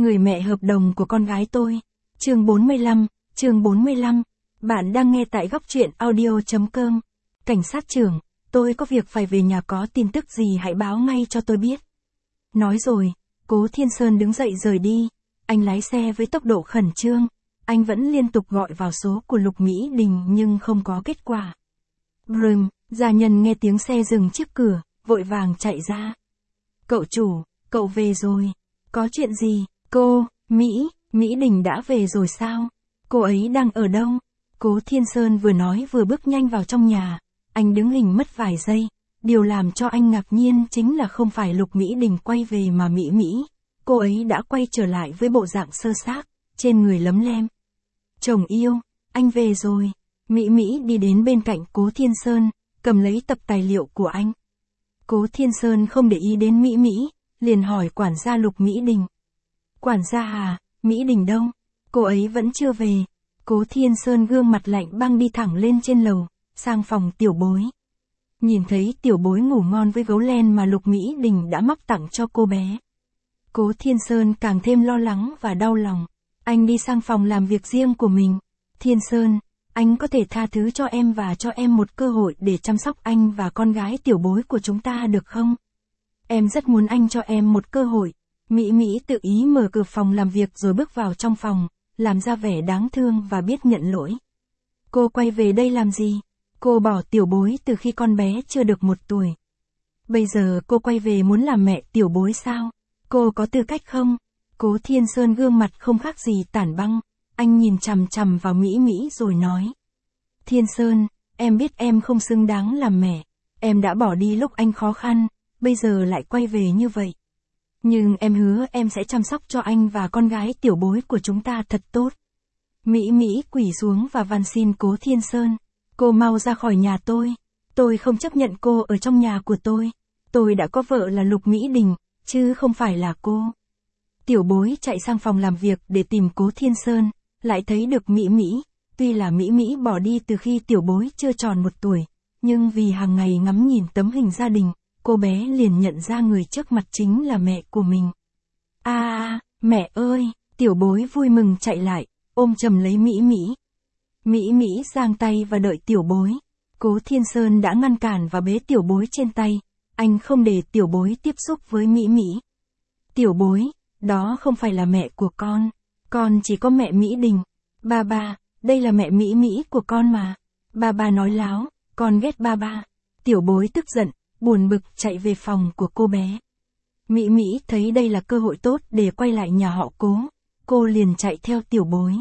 Người mẹ hợp đồng của con gái tôi. Chương 45. Bạn đang nghe tại góc truyện audio.com. Cảnh sát trưởng, tôi có việc phải về nhà, có tin tức gì hãy báo ngay cho tôi biết. Nói rồi, Cố Thiên Sơn đứng dậy rời đi. Anh lái xe với tốc độ khẩn trương. Anh vẫn liên tục gọi vào số của Lục Mỹ Đình nhưng không có kết quả. Brum, gia nhân nghe tiếng xe dừng trước cửa, vội vàng chạy ra. Cậu chủ, cậu về rồi. Có chuyện gì? Cô, Mỹ Đình đã về rồi sao? Cô ấy đang ở đâu? Cố Thiên Sơn vừa nói vừa bước nhanh vào trong nhà. Anh đứng hình mất vài giây. Điều làm cho anh ngạc nhiên chính là không phải Lục Mỹ Đình quay về mà Mỹ. Cô ấy đã quay trở lại với bộ dạng sơ xác, trên người lấm lem. Chồng yêu, anh về rồi. Mỹ đi đến bên cạnh Cố Thiên Sơn, cầm lấy tập tài liệu của anh. Cố Thiên Sơn không để ý đến Mỹ, liền hỏi quản gia Lục Mỹ Đình. Quản gia à, Mỹ Đình đâu? Cô ấy vẫn chưa về. Cố Thiên Sơn gương mặt lạnh băng đi thẳng lên trên lầu, sang phòng Tiểu Bối. Nhìn thấy Tiểu Bối ngủ ngon với gấu len mà Lục Mỹ Đình đã móc tặng cho cô bé. Cố Thiên Sơn càng thêm lo lắng và đau lòng. Anh đi sang phòng làm việc riêng của mình. Thiên Sơn, anh có thể tha thứ cho em và cho em một cơ hội để chăm sóc anh và con gái Tiểu Bối của chúng ta được không? Em rất muốn anh cho em một cơ hội. Mỹ tự ý mở cửa phòng làm việc rồi bước vào trong phòng, làm ra vẻ đáng thương và biết nhận lỗi. Cô quay về đây làm gì? Cô bỏ Tiểu Bối từ khi con bé chưa được 1 tuổi. Bây giờ cô quay về muốn làm mẹ Tiểu Bối sao? Cô có tư cách không? Cố Thiên Sơn gương mặt không khác gì tảng băng. Anh nhìn chằm vào Mỹ rồi nói. Thiên Sơn, em biết em không xứng đáng làm mẹ. Em đã bỏ đi lúc anh khó khăn, bây giờ lại quay về như vậy. Nhưng em hứa em sẽ chăm sóc cho anh và con gái Tiểu Bối của chúng ta thật tốt. Mỹ quỳ xuống và van xin Cố Thiên Sơn. Cô mau ra khỏi nhà tôi. Tôi không chấp nhận cô ở trong nhà của tôi. Tôi đã có vợ là Lục Mỹ Đình, chứ không phải là cô. Tiểu Bối chạy sang phòng làm việc để tìm Cố Thiên Sơn, lại thấy được Mỹ. Tuy là Mỹ bỏ đi từ khi Tiểu Bối chưa tròn 1 tuổi, nhưng vì hàng ngày ngắm nhìn tấm hình gia đình, cô bé liền nhận ra người trước mặt chính là mẹ của mình. Mẹ ơi! Tiểu Bối vui mừng chạy lại, ôm chầm lấy Mỹ. Mỹ giang tay và đợi Tiểu Bối. Cố Thiên Sơn đã ngăn cản và bế Tiểu Bối trên tay. Anh không để Tiểu Bối tiếp xúc với Mỹ. Tiểu Bối, đó không phải là mẹ của con chỉ có mẹ Mỹ Đình. Ba, đây là mẹ Mỹ của con mà. Ba nói láo, con ghét ba. Tiểu Bối tức giận, buồn bực chạy về phòng của cô bé. Mỹ thấy đây là cơ hội tốt để quay lại nhà họ Cố. Cô liền chạy theo Tiểu Bối.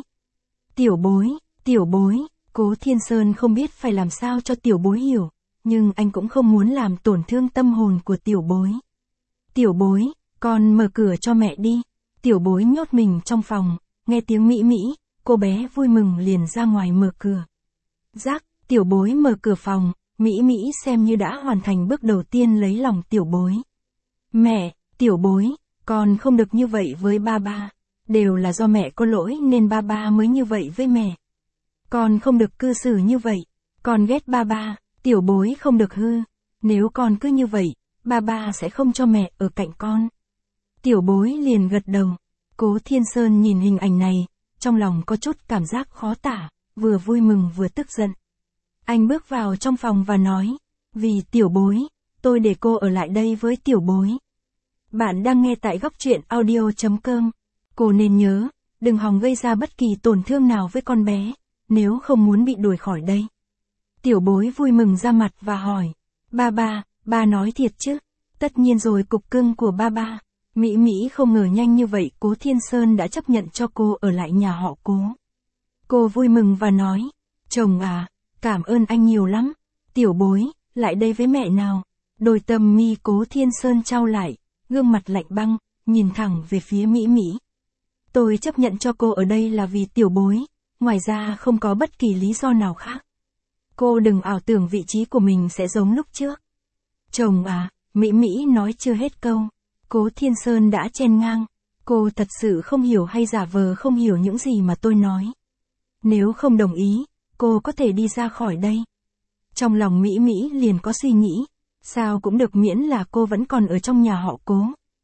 Tiểu Bối, Cố Thiên Sơn không biết phải làm sao cho Tiểu Bối hiểu, nhưng anh cũng không muốn làm tổn thương tâm hồn của Tiểu Bối. Tiểu Bối, con mở cửa cho mẹ đi. Tiểu Bối nhốt mình trong phòng, nghe tiếng Mỹ, cô bé vui mừng liền ra ngoài mở cửa. Tiểu Bối mở cửa phòng, Mỹ xem như đã hoàn thành bước đầu tiên lấy lòng Tiểu Bối. Mẹ, Tiểu Bối, con không được như vậy với ba. Đều là do mẹ có lỗi nên ba mới như vậy với mẹ. Con không được cư xử như vậy. Con ghét ba. Tiểu Bối không được hư. Nếu con cứ như vậy, ba sẽ không cho mẹ ở cạnh con. Tiểu Bối liền gật đầu. Cố Thiên Sơn nhìn hình ảnh này, trong lòng có chút cảm giác khó tả, vừa vui mừng vừa tức giận. Anh bước vào trong phòng và nói, vì Tiểu Bối, tôi để cô ở lại đây với Tiểu Bối. Bạn đang nghe tại góc truyện audio.com. Cô nên nhớ, đừng hòng gây ra bất kỳ tổn thương nào với con bé, nếu không muốn bị đuổi khỏi đây. Tiểu Bối vui mừng ra mặt và hỏi, ba nói thiệt chứ? Tất nhiên rồi, cục cưng của ba. Mỹ không ngờ nhanh như vậy Cố Thiên Sơn đã chấp nhận cho cô ở lại nhà họ Cố. Cô vui mừng và nói, chồng à, cảm ơn anh nhiều lắm. Tiểu Bối, lại đây với mẹ nào. Đôi tầm mi Cố Thiên Sơn chau lại, gương mặt lạnh băng, nhìn thẳng về phía Mỹ. Tôi chấp nhận cho cô ở đây là vì Tiểu Bối, ngoài ra không có bất kỳ lý do nào khác. Cô đừng ảo tưởng vị trí của mình sẽ giống lúc trước. Chồng à, Mỹ nói chưa hết câu. Cố Thiên Sơn đã chen ngang. Cô thật sự không hiểu hay giả vờ không hiểu những gì mà tôi nói. Nếu không đồng ý, cô có thể đi ra khỏi đây. Trong lòng Mỹ liền có suy nghĩ, sao cũng được miễn là cô vẫn còn ở trong nhà họ Cố.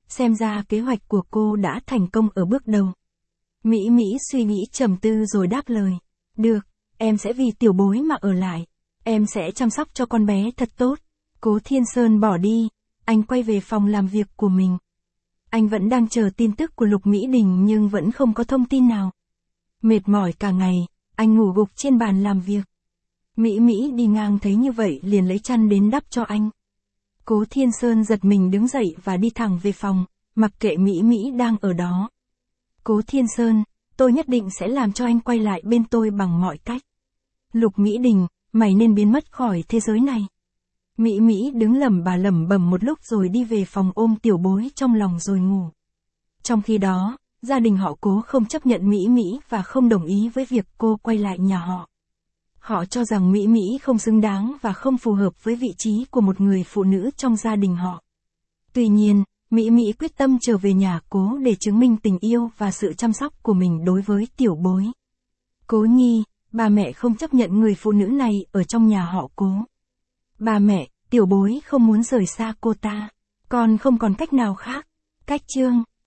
xem ra kế hoạch của cô đã thành công ở bước đầu. Mỹ Mỹ suy nghĩ trầm tư rồi đáp lời. Được, em sẽ vì tiểu bối mà ở lại. Em sẽ chăm sóc cho con bé thật tốt. Cố Thiên Sơn bỏ đi, anh quay về phòng làm việc của mình. Anh vẫn đang chờ tin tức của Lục Mỹ Đình nhưng vẫn không có thông tin nào. Mệt mỏi cả ngày, anh ngủ gục trên bàn làm việc. Mỹ Mỹ đi ngang thấy như vậy liền lấy chăn đến đắp cho anh. Cố Thiên Sơn giật mình đứng dậy và đi thẳng về phòng, mặc kệ Mỹ Mỹ đang ở đó. Cố Thiên Sơn, tôi nhất định sẽ làm cho anh quay lại bên tôi bằng mọi cách. Lục Mỹ Đình, mày nên biến mất khỏi thế giới này. Mỹ Mỹ đứng lẩm bẩm một lúc rồi đi về phòng ôm tiểu bối trong lòng rồi ngủ. Trong khi đó, gia đình họ Cố không chấp nhận Mỹ Mỹ và không đồng ý với việc cô quay lại nhà họ. Họ cho rằng Mỹ Mỹ không xứng đáng và không phù hợp với vị trí của một người phụ nữ trong gia đình họ. Tuy nhiên, Mỹ Mỹ quyết tâm trở về nhà Cố để chứng minh tình yêu và sự chăm sóc của mình đối với tiểu bối. Cố Nhi, ba mẹ không chấp nhận người phụ nữ này ở trong nhà họ Cố. Ba mẹ, tiểu bối không muốn rời xa cô ta. Con không còn cách nào khác. Cách chương